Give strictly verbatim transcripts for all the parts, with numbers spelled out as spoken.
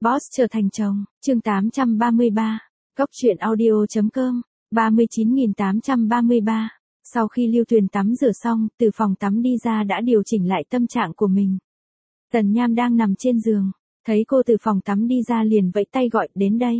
Boss trở thành chồng, chương tám trăm ba mươi ba, Cóc truyện audio chấm com, ba mươi chín nghìn tám trăm ba mươi ba. Sau khi Lưu Tuyền tắm rửa xong, từ phòng tắm đi ra đã điều chỉnh lại tâm trạng của mình. Tần Nham đang nằm trên giường, thấy cô từ phòng tắm đi ra liền vẫy tay gọi, đến đây.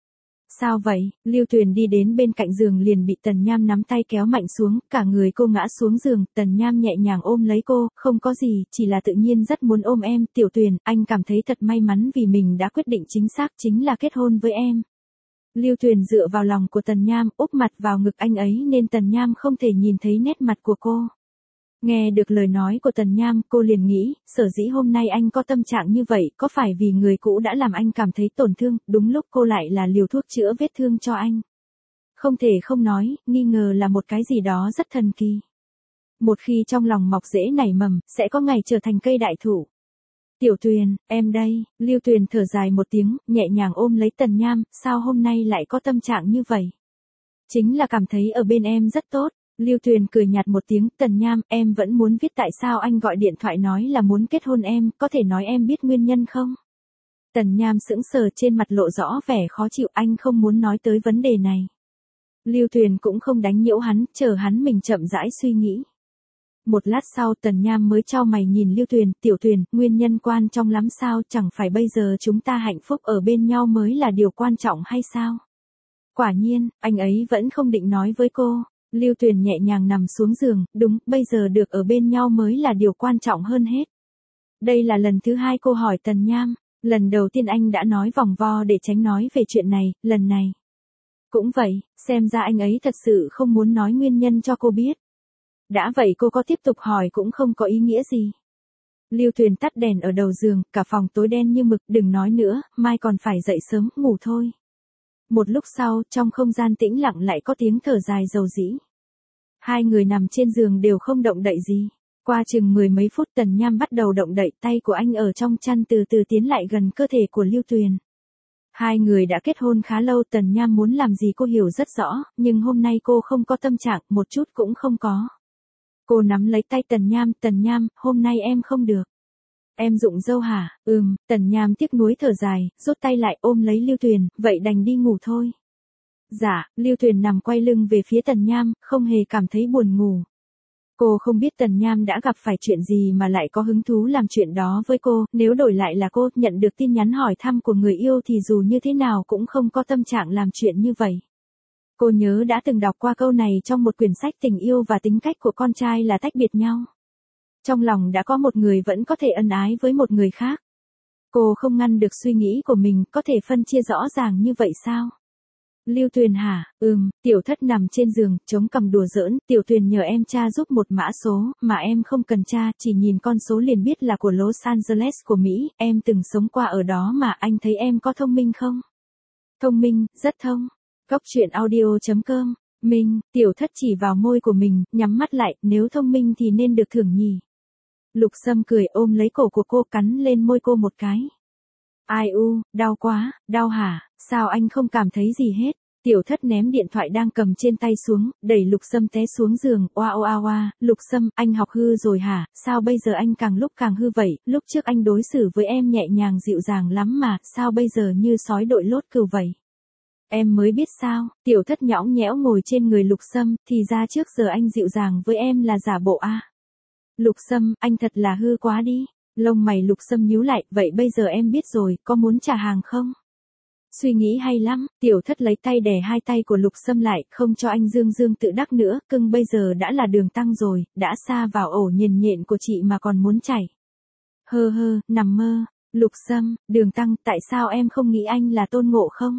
Sao vậy? Lưu Tuyền đi đến bên cạnh giường liền bị Tần Nham nắm tay kéo mạnh xuống, cả người cô ngã xuống giường, Tần Nham nhẹ nhàng ôm lấy cô, không có gì, chỉ là tự nhiên rất muốn ôm em, Tiểu Tuyền, anh cảm thấy thật may mắn vì mình đã quyết định chính xác chính là kết hôn với em. Lưu Tuyền dựa vào lòng của Tần Nham, úp mặt vào ngực anh ấy nên Tần Nham không thể nhìn thấy nét mặt của cô. Nghe được lời nói của Tần Nham, cô liền nghĩ, sở dĩ hôm nay anh có tâm trạng như vậy, có phải vì người cũ đã làm anh cảm thấy tổn thương, đúng lúc cô lại là liều thuốc chữa vết thương cho anh. Không thể không nói, nghi ngờ là một cái gì đó rất thần kỳ. Một khi trong lòng mọc rễ nảy mầm, sẽ có ngày trở thành cây đại thụ. Tiểu Tuyền, em đây, Lưu Tuyền thở dài một tiếng, nhẹ nhàng ôm lấy Tần Nham, sao hôm nay lại có tâm trạng như vậy? Chính là cảm thấy ở bên em rất tốt. Lưu Tuyền cười nhạt một tiếng, Tần Nham, em vẫn muốn biết tại sao anh gọi điện thoại nói là muốn kết hôn em, có thể nói em biết nguyên nhân không? Tần Nham sững sờ, trên mặt lộ rõ vẻ khó chịu, anh không muốn nói tới vấn đề này. Lưu Tuyền cũng không đánh nhiễu hắn, chờ hắn mình chậm rãi suy nghĩ. Một lát sau Tần Nham mới chau mày nhìn Lưu Tuyền, Tiểu Tuyền, nguyên nhân quan trọng lắm sao, chẳng phải bây giờ chúng ta hạnh phúc ở bên nhau mới là điều quan trọng hay sao? Quả nhiên, anh ấy vẫn không định nói với cô. Lưu Tuyền nhẹ nhàng nằm xuống giường, đúng, bây giờ được ở bên nhau mới là điều quan trọng hơn hết. Đây là lần thứ hai cô hỏi Tần Nham, lần đầu tiên anh đã nói vòng vo để tránh nói về chuyện này, lần này. Cũng vậy, xem ra anh ấy thật sự không muốn nói nguyên nhân cho cô biết. Đã vậy cô có tiếp tục hỏi cũng không có ý nghĩa gì. Lưu Tuyền tắt đèn ở đầu giường, cả phòng tối đen như mực, đừng nói nữa, mai còn phải dậy sớm, ngủ thôi. Một lúc sau, trong không gian tĩnh lặng lại có tiếng thở dài dầu dĩ. Hai người nằm trên giường đều không động đậy gì. Qua chừng mười mấy phút Tần Nham bắt đầu động đậy, tay của anh ở trong chăn từ từ tiến lại gần cơ thể của Lưu Tuyền. Hai người đã kết hôn khá lâu, Tần Nham muốn làm gì cô hiểu rất rõ, nhưng hôm nay cô không có tâm trạng, một chút cũng không có. Cô nắm lấy tay Tần Nham, Tần Nham, hôm nay em không được. Em rụng râu hả? Ừm, Tần Nham tiếc nuối thở dài, rút tay lại ôm lấy Lưu Tuyền, vậy đành đi ngủ thôi. Dạ, Lưu Tuyền nằm quay lưng về phía Tần Nham, không hề cảm thấy buồn ngủ. Cô không biết Tần Nham đã gặp phải chuyện gì mà lại có hứng thú làm chuyện đó với cô, nếu đổi lại là cô, nhận được tin nhắn hỏi thăm của người yêu thì dù như thế nào cũng không có tâm trạng làm chuyện như vậy. Cô nhớ đã từng đọc qua câu này trong một quyển sách, tình yêu và tính cách của con trai là tách biệt nhau. Trong lòng đã có một người vẫn có thể ân ái với một người khác. Cô không ngăn được suy nghĩ của mình, có thể phân chia rõ ràng như vậy sao? Lưu Tuyền hả? Ừm, Tiểu Thất nằm trên giường, chống cằm đùa giỡn, Tiểu Tuyền nhờ em tra giúp một mã số, mà em không cần tra, chỉ nhìn con số liền biết là của Los Angeles của Mỹ, em từng sống qua ở đó mà, anh thấy em có thông minh không? Thông minh, rất thông. Cóc truyện audio chấm com, mình, Tiểu Thất chỉ vào môi của mình, nhắm mắt lại, nếu thông minh thì nên được thưởng nhỉ. Lục Sâm cười ôm lấy cổ của cô, cắn lên môi cô một cái. Ai u, đau quá, đau hả, sao anh không cảm thấy gì hết? Tiểu Thất ném điện thoại đang cầm trên tay xuống, đẩy Lục Sâm té xuống giường, oa oa oa, Lục Sâm, anh học hư rồi hả, sao bây giờ anh càng lúc càng hư vậy, lúc trước anh đối xử với em nhẹ nhàng dịu dàng lắm mà, sao bây giờ như sói đội lốt cừu vậy? Em mới biết sao, Tiểu Thất nhõng nhẽo ngồi trên người Lục Sâm, thì ra trước giờ anh dịu dàng với em là giả bộ à? Lục Sâm, anh thật là hư quá đi. Lông mày Lục Sâm nhíu lại, vậy bây giờ em biết rồi, có muốn trả hàng không? Suy nghĩ hay lắm, Tiểu Thất lấy tay đè hai tay của Lục Sâm lại, không cho anh dương dương tự đắc nữa, cưng bây giờ đã là đường tăng rồi, đã xa vào ổ nhền nhện của chị mà còn muốn chảy. Hơ hơ, nằm mơ, Lục Sâm, đường tăng, tại sao em không nghĩ anh là Tôn Ngộ không?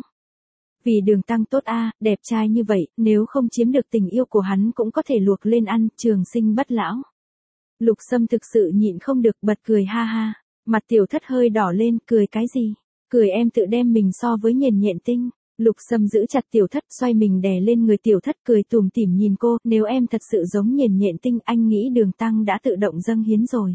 Vì đường tăng tốt a, đẹp trai như vậy, nếu không chiếm được tình yêu của hắn cũng có thể luộc lên ăn, trường sinh bất lão. Lục Sâm thực sự nhịn không được bật cười ha ha, mặt Tiểu Thất hơi đỏ lên, cười cái gì? Cười em tự đem mình so với nhền nhện tinh. Lục Sâm giữ chặt Tiểu Thất, xoay mình đè lên người Tiểu Thất, cười tủm tỉm nhìn cô, nếu em thật sự giống nhền nhện tinh, anh nghĩ đường tăng đã tự động dâng hiến rồi.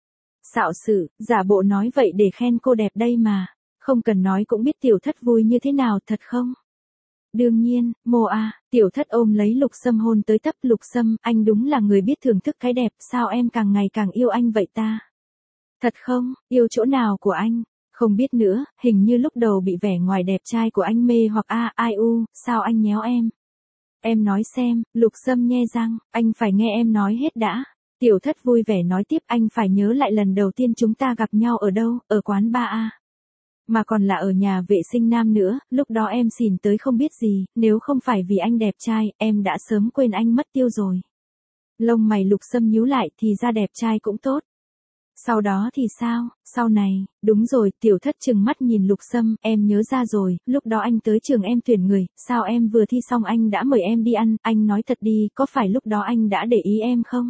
Xạo sự, giả bộ nói vậy để khen cô đẹp đây mà, không cần nói cũng biết Tiểu Thất vui như thế nào, thật không? Đương nhiên, mồ a, Tiểu Thất ôm lấy Lục Sâm hôn tới tấp, Lục Sâm, anh đúng là người biết thưởng thức cái đẹp, sao em càng ngày càng yêu anh vậy ta? Thật không, yêu chỗ nào của anh? Không biết nữa, hình như lúc đầu bị vẻ ngoài đẹp trai của anh mê hoặc a, ai u, sao anh nhéo em? Em nói xem, Lục Sâm nhe răng, anh phải nghe em nói hết đã. Tiểu thất vui vẻ nói tiếp, anh phải nhớ lại lần đầu tiên chúng ta gặp nhau ở đâu, ở quán ba a. Mà còn là ở nhà vệ sinh nam nữa, lúc đó em xỉn tới không biết gì, nếu không phải vì anh đẹp trai, em đã sớm quên anh mất tiêu rồi. Lông mày Lục Sâm nhíu lại, thì ra đẹp trai cũng tốt. Sau đó thì sao, sau này, đúng rồi, tiểu thất trừng mắt nhìn Lục Sâm, em nhớ ra rồi, lúc đó anh tới trường em tuyển người, sao em vừa thi xong anh đã mời em đi ăn, anh nói thật đi, có phải lúc đó anh đã để ý em không?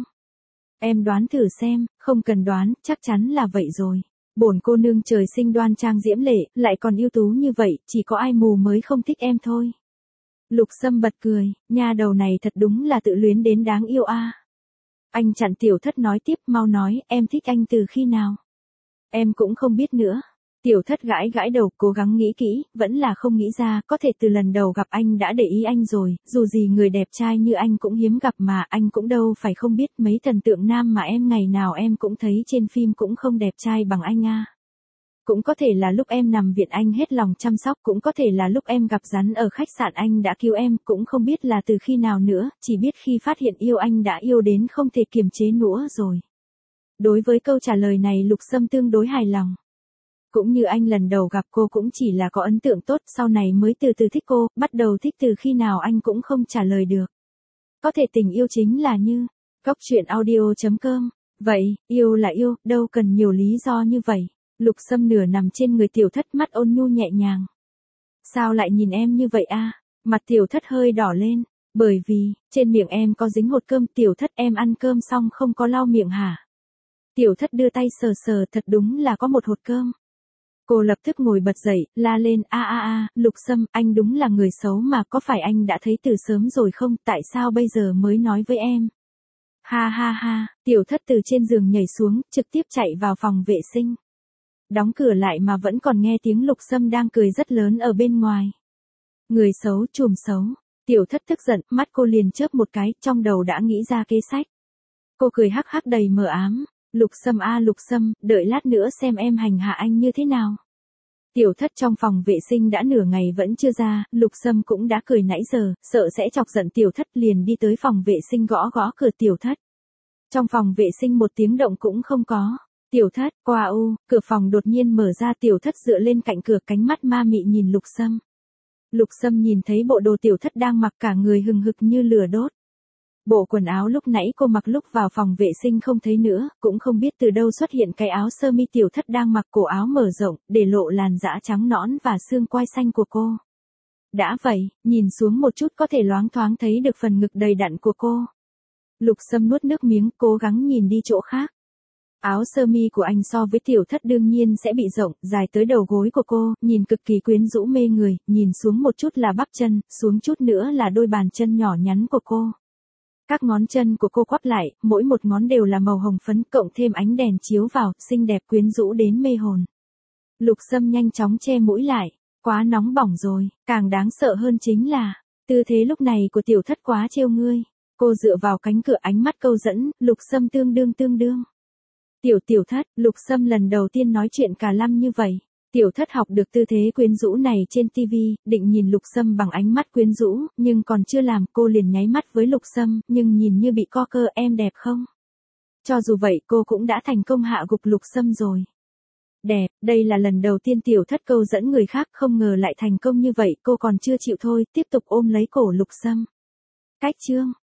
Em đoán thử xem, không cần đoán, chắc chắn là vậy rồi. Bổn cô nương trời sinh đoan trang diễm lệ, lại còn ưu tú như vậy, chỉ có ai mù mới không thích em thôi. Lục Sâm bật cười, nha đầu này thật đúng là tự luyến đến đáng yêu a. Anh chặn tiểu thất nói tiếp, mau nói, em thích anh từ khi nào? Em cũng không biết nữa. Tiểu thất gãi gãi đầu, cố gắng nghĩ kỹ, vẫn là không nghĩ ra, có thể từ lần đầu gặp anh đã để ý anh rồi, dù gì người đẹp trai như anh cũng hiếm gặp mà, anh cũng đâu phải không biết mấy thần tượng nam mà em ngày nào em cũng thấy trên phim cũng không đẹp trai bằng anh a. Cũng có thể là lúc em nằm viện anh hết lòng chăm sóc, cũng có thể là lúc em gặp rắn ở khách sạn anh đã cứu em, cũng không biết là từ khi nào nữa, chỉ biết khi phát hiện yêu anh đã yêu đến không thể kiềm chế nữa rồi. Đối với câu trả lời này Lục Sâm tương đối hài lòng. Cũng như anh lần đầu gặp cô cũng chỉ là có ấn tượng tốt, sau này mới từ từ thích cô, bắt đầu thích từ khi nào anh cũng không trả lời được. Có thể tình yêu chính là như, Cóc truyện audio chấm com, vậy, yêu là yêu, đâu cần nhiều lý do như vậy. Lục Sâm nửa nằm trên người tiểu thất, mắt ôn nhu nhẹ nhàng. Sao lại nhìn em như vậy a? Mặt tiểu thất hơi đỏ lên, bởi vì, trên miệng em có dính hột cơm. Tiểu thất, em ăn cơm xong không có lau miệng hả? Tiểu thất đưa tay sờ sờ, thật đúng là có một hột cơm. Cô lập tức ngồi bật dậy, la lên, a a a, Lục Sâm, anh đúng là người xấu mà, có phải anh đã thấy từ sớm rồi không, tại sao bây giờ mới nói với em? Ha ha ha, tiểu thất từ trên giường nhảy xuống, trực tiếp chạy vào phòng vệ sinh. Đóng cửa lại mà vẫn còn nghe tiếng Lục Sâm đang cười rất lớn ở bên ngoài. Người xấu, trùm xấu. Tiểu thất tức giận, mắt cô liền chớp một cái, trong đầu đã nghĩ ra kế sách. Cô cười hắc hắc đầy mờ ám. Lục Sâm a Lục Sâm, đợi lát nữa xem em hành hạ anh như thế nào. Tiểu thất trong phòng vệ sinh đã nửa ngày vẫn chưa ra, Lục Sâm cũng đã cười nãy giờ, sợ sẽ chọc giận tiểu thất liền đi tới phòng vệ sinh gõ gõ cửa tiểu thất. Trong phòng vệ sinh một tiếng động cũng không có. Tiểu thất, qua u, cửa phòng đột nhiên mở ra, tiểu thất dựa lên cạnh cửa, cánh mắt ma mị nhìn Lục Sâm. Lục Sâm nhìn thấy bộ đồ tiểu thất đang mặc, cả người hừng hực như lửa đốt. Bộ quần áo lúc nãy cô mặc lúc vào phòng vệ sinh không thấy nữa, cũng không biết từ đâu xuất hiện cái áo sơ mi tiểu thất đang mặc, cổ áo mở rộng, để lộ làn dã trắng nõn và xương quai xanh của cô. Đã vậy, nhìn xuống một chút có thể loáng thoáng thấy được phần ngực đầy đặn của cô. Lục Sâm nuốt nước miếng, cố gắng nhìn đi chỗ khác. Áo sơ mi của anh so với tiểu thất đương nhiên sẽ bị rộng, dài tới đầu gối của cô, nhìn cực kỳ quyến rũ mê người, nhìn xuống một chút là bắp chân, xuống chút nữa là đôi bàn chân nhỏ nhắn của cô. Các ngón chân của cô quắp lại, mỗi một ngón đều là màu hồng phấn, cộng thêm ánh đèn chiếu vào, xinh đẹp quyến rũ đến mê hồn. Lục Sâm nhanh chóng che mũi lại, quá nóng bỏng rồi, càng đáng sợ hơn chính là, tư thế lúc này của tiểu thất quá trêu ngươi. Cô dựa vào cánh cửa, ánh mắt câu dẫn, Lục Sâm tương đương tương đương. Tiểu tiểu thất, Lục Sâm lần đầu tiên nói chuyện cả lăm như vậy. Tiểu thất học được tư thế quyến rũ này trên tivi, định nhìn Lục Sâm bằng ánh mắt quyến rũ, nhưng còn chưa làm cô liền nháy mắt với Lục Sâm, nhưng nhìn như bị co cơ, em đẹp không? Cho dù vậy cô cũng đã thành công hạ gục Lục Sâm rồi. Đẹp, đây là lần đầu tiên tiểu thất câu dẫn người khác, không ngờ lại thành công như vậy, cô còn chưa chịu thôi, tiếp tục ôm lấy cổ Lục Sâm. Cách chương